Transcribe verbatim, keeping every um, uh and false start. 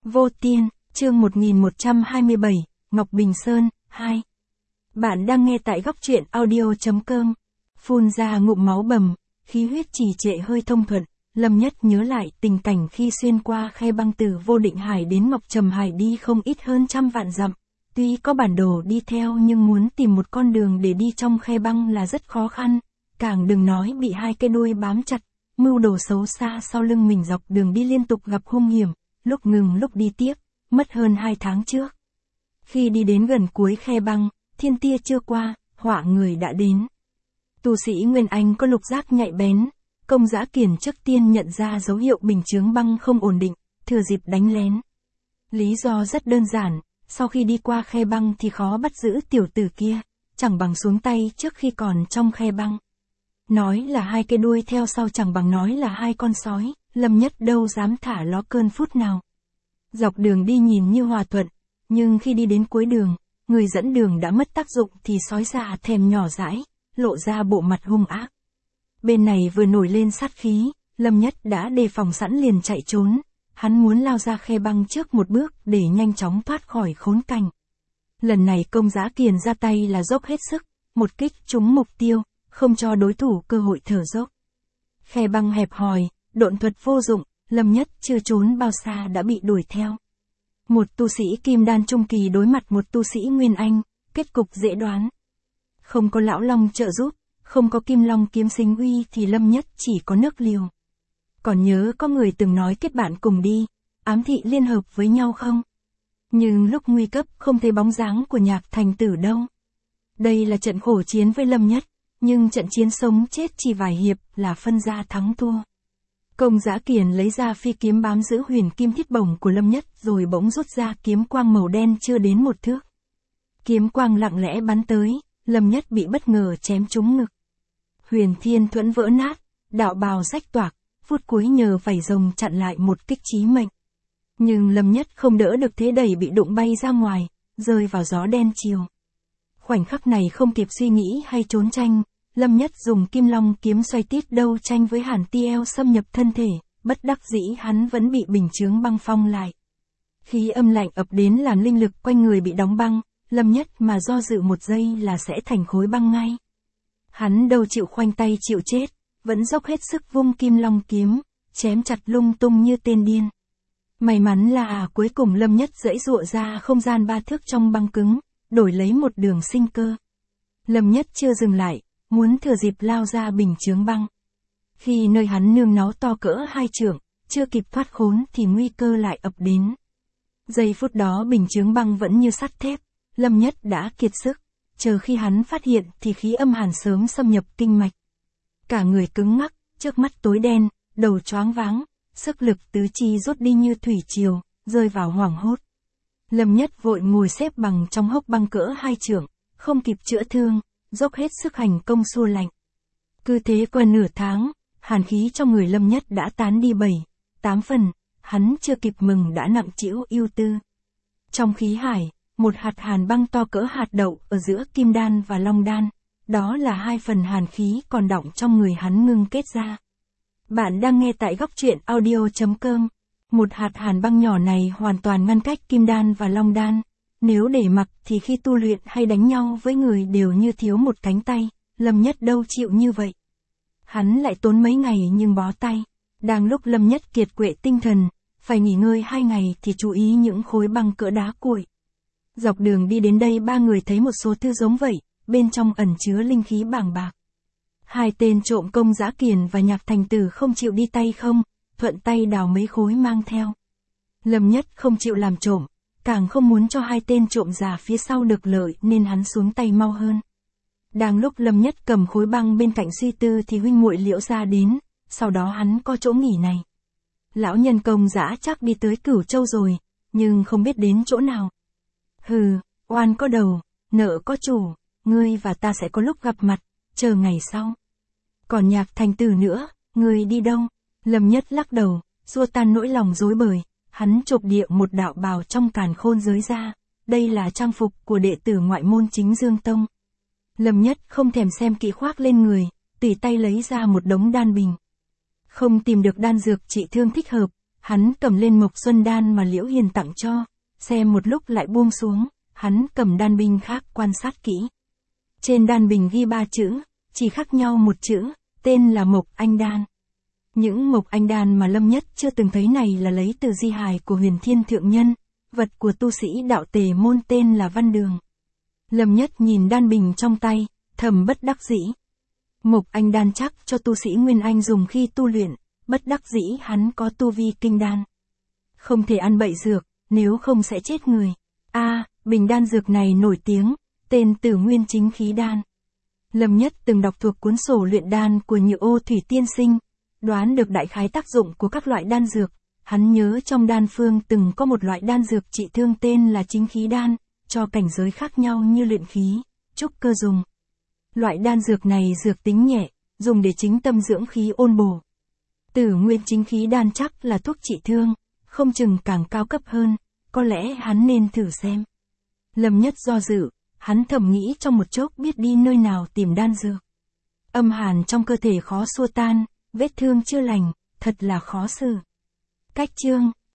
Vô Tiên, chương một nghìn một trăm hai mươi bảy, Ngọc Bình Sơn, hai. Bạn đang nghe tại góc truyện audio chấm com. Phun ra ngụm máu bầm, khí huyết trì trệ hơi thông thuận, Lâm Nhất nhớ lại tình cảnh khi xuyên qua khe băng từ Vô Định Hải đến Ngọc Trầm Hải đi không ít hơn trăm vạn dặm. Tuy có bản đồ đi theo nhưng muốn tìm một con đường để đi trong khe băng là rất khó khăn, càng đừng nói bị hai cái đuôi bám chặt, mưu đồ xấu xa sau lưng mình dọc đường đi liên tục gặp hung hiểm, lúc ngừng lúc đi tiếp, mất hơn hai tháng trước. Khi đi đến gần cuối khe băng, thiên tia chưa qua, họa người đã đến. Tu sĩ Nguyên Anh có lục giác nhạy bén, Công Dã Kiền trước tiên nhận ra dấu hiệu bình chướng băng không ổn định, thừa dịp đánh lén. Lý do rất đơn giản, sau khi đi qua khe băng thì khó bắt giữ tiểu tử kia, chẳng bằng xuống tay trước khi còn trong khe băng. Nói là hai cái đuôi theo sau chẳng bằng nói là hai con sói, Lâm Nhất đâu dám thả ló cơn phút nào. Dọc đường đi nhìn như hòa thuận, nhưng khi đi đến cuối đường, người dẫn đường đã mất tác dụng thì sói già thèm nhỏ dãi, lộ ra bộ mặt hung ác. Bên này vừa nổi lên sát khí, Lâm Nhất đã đề phòng sẵn liền chạy trốn, hắn muốn lao ra khe băng trước một bước để nhanh chóng thoát khỏi khốn cảnh. Lần này Công Dã Kiền ra tay là dốc hết sức, một kích trúng mục tiêu, không cho đối thủ cơ hội thở dốc. Khe băng hẹp hòi, độn thuật vô dụng, Lâm Nhất chưa trốn bao xa đã bị đuổi theo. Một tu sĩ kim đan trung kỳ đối mặt một tu sĩ Nguyên Anh, kết cục dễ đoán. Không có lão long trợ giúp, không có kim long kiếm sinh uy thì Lâm Nhất chỉ có nước liều. Còn nhớ có người từng nói kết bạn cùng đi, ám thị liên hợp với nhau không? Nhưng lúc nguy cấp không thấy bóng dáng của Nhạc Thành Tử đâu. Đây là trận khổ chiến với Lâm Nhất, nhưng trận chiến sống chết chỉ vài hiệp là phân ra thắng thua. Công Dã Kiền lấy ra phi kiếm bám giữ huyền kim thiết bổng của Lâm Nhất rồi bỗng rút ra kiếm quang màu đen chưa đến một thước. Kiếm quang lặng lẽ bắn tới, Lâm Nhất bị bất ngờ chém trúng ngực. Huyền thiên thuẫn vỡ nát, đạo bào rách toạc, phút cuối nhờ vảy rồng chặn lại một kích chí mệnh. Nhưng Lâm Nhất không đỡ được thế đẩy bị đụng bay ra ngoài, rơi vào gió đen chiều. Khoảnh khắc này không kịp suy nghĩ hay trốn tranh, Lâm Nhất dùng kim long kiếm xoay tít đâu tranh với hàn tiêu xâm nhập thân thể, bất đắc dĩ hắn vẫn bị bình chướng băng phong lại. Khi âm lạnh ập đến làm linh lực quanh người bị đóng băng, Lâm Nhất mà do dự một giây là sẽ thành khối băng ngay. Hắn đâu chịu khoanh tay chịu chết, vẫn dốc hết sức vung kim long kiếm, chém chặt lung tung như tên điên. May mắn là à, cuối cùng Lâm Nhất giãy giụa ra không gian ba thước trong băng cứng, đổi lấy một đường sinh cơ. Lâm Nhất chưa dừng lại, muốn thừa dịp lao ra bình chướng băng. Khi nơi hắn nương náu to cỡ hai trượng, chưa kịp thoát khốn thì nguy cơ lại ập đến. Giây phút đó bình chướng băng vẫn như sắt thép, Lâm Nhất đã kiệt sức, chờ khi hắn phát hiện thì khí âm hàn sớm xâm nhập kinh mạch. Cả người cứng ngắc, trước mắt tối đen, đầu choáng váng, sức lực tứ chi rút đi như thủy triều, rơi vào hoảng hốt. Lâm Nhất vội ngồi xếp bằng trong hốc băng cỡ hai trượng, không kịp chữa thương, dốc hết sức hành công xua lạnh. Cứ thế qua nửa tháng, hàn khí trong người Lâm Nhất đã tán đi bảy, tám phần, hắn chưa kịp mừng đã nặng trĩu ưu tư. Trong khí hải, một hạt hàn băng to cỡ hạt đậu ở giữa kim đan và long đan, đó là hai phần hàn khí còn đọng trong người hắn ngưng kết ra. Bạn đang nghe tại góc truyện audio chấm com. Một hạt hàn băng nhỏ này hoàn toàn ngăn cách kim đan và long đan. Nếu để mặc thì khi tu luyện hay đánh nhau với người đều như thiếu một cánh tay, Lâm Nhất đâu chịu như vậy. Hắn lại tốn mấy ngày nhưng bó tay. Đang lúc Lâm Nhất kiệt quệ tinh thần, phải nghỉ ngơi hai ngày thì chú ý những khối băng cỡ đá cuội. Dọc đường đi đến đây ba người thấy một số thư giống vậy, bên trong ẩn chứa linh khí bàng bạc. Hai tên trộm Công Dã Kiền và Nhạc Thành Tử không chịu đi tay không, thuận tay đào mấy khối mang theo. Lâm Nhất không chịu làm trộm, càng không muốn cho hai tên trộm già phía sau được lợi nên hắn xuống tay mau hơn. Đang lúc Lâm Nhất cầm khối băng bên cạnh suy tư thì huynh muội Liễu Gia đến, sau đó hắn có chỗ nghỉ này. Lão nhân Công Dã chắc đi tới Cửu Châu rồi, nhưng không biết đến chỗ nào. Hừ, oan có đầu, nợ có chủ, ngươi và ta sẽ có lúc gặp mặt, chờ ngày sau. Còn Nhạc Thành Tử nữa, ngươi đi đâu? Lâm Nhất lắc đầu, xua tan nỗi lòng rối bời, hắn chộp địa một đạo bào trong càn khôn giới ra, đây là trang phục của đệ tử ngoại môn Chính Dương Tông. Lâm Nhất không thèm xem kỹ khoác lên người, tùy tay lấy ra một đống đan bình. Không tìm được đan dược trị thương thích hợp, Hắn cầm lên mộc xuân đan mà Liễu Hiền tặng cho, xem một lúc lại buông xuống, hắn cầm đan bình khác quan sát kỹ. Trên đan bình ghi ba chữ, chỉ khác nhau một chữ, tên là Mộc Anh Đan. Những Mộc Anh Đan mà Lâm Nhất chưa từng thấy này là lấy từ di hài của Huyền Thiên Thượng Nhân, vật của tu sĩ đạo Tề môn tên là Văn Đường. Lâm Nhất nhìn đan bình trong tay, thầm bất đắc dĩ. Mộc Anh Đan chắc cho tu sĩ Nguyên Anh dùng khi tu luyện, bất đắc dĩ hắn có tu vi kinh đan. Không thể ăn bậy dược, nếu không sẽ chết người. A, à, bình đan dược này nổi tiếng, tên Tử Nguyên Chính Khí Đan. Lâm Nhất từng đọc thuộc cuốn sổ luyện đan của Nhự Ô Thủy Tiên Sinh, đoán được đại khái tác dụng của các loại đan dược. Hắn nhớ trong đan phương từng có một loại đan dược trị thương tên là Chính Khí Đan, cho cảnh giới khác nhau như luyện khí, trúc cơ dùng. Loại đan dược này dược tính nhẹ, dùng để chính tâm dưỡng khí ôn bổ. Tử Nguyên Chính Khí Đan chắc là thuốc trị thương, không chừng càng cao cấp hơn, có lẽ hắn nên thử xem. Lâm Nhất do dự, hắn thầm nghĩ trong một chốc biết đi nơi nào tìm đan dược. Âm hàn trong cơ thể khó xua tan, vết thương chưa lành, thật là khó xử. Cách chương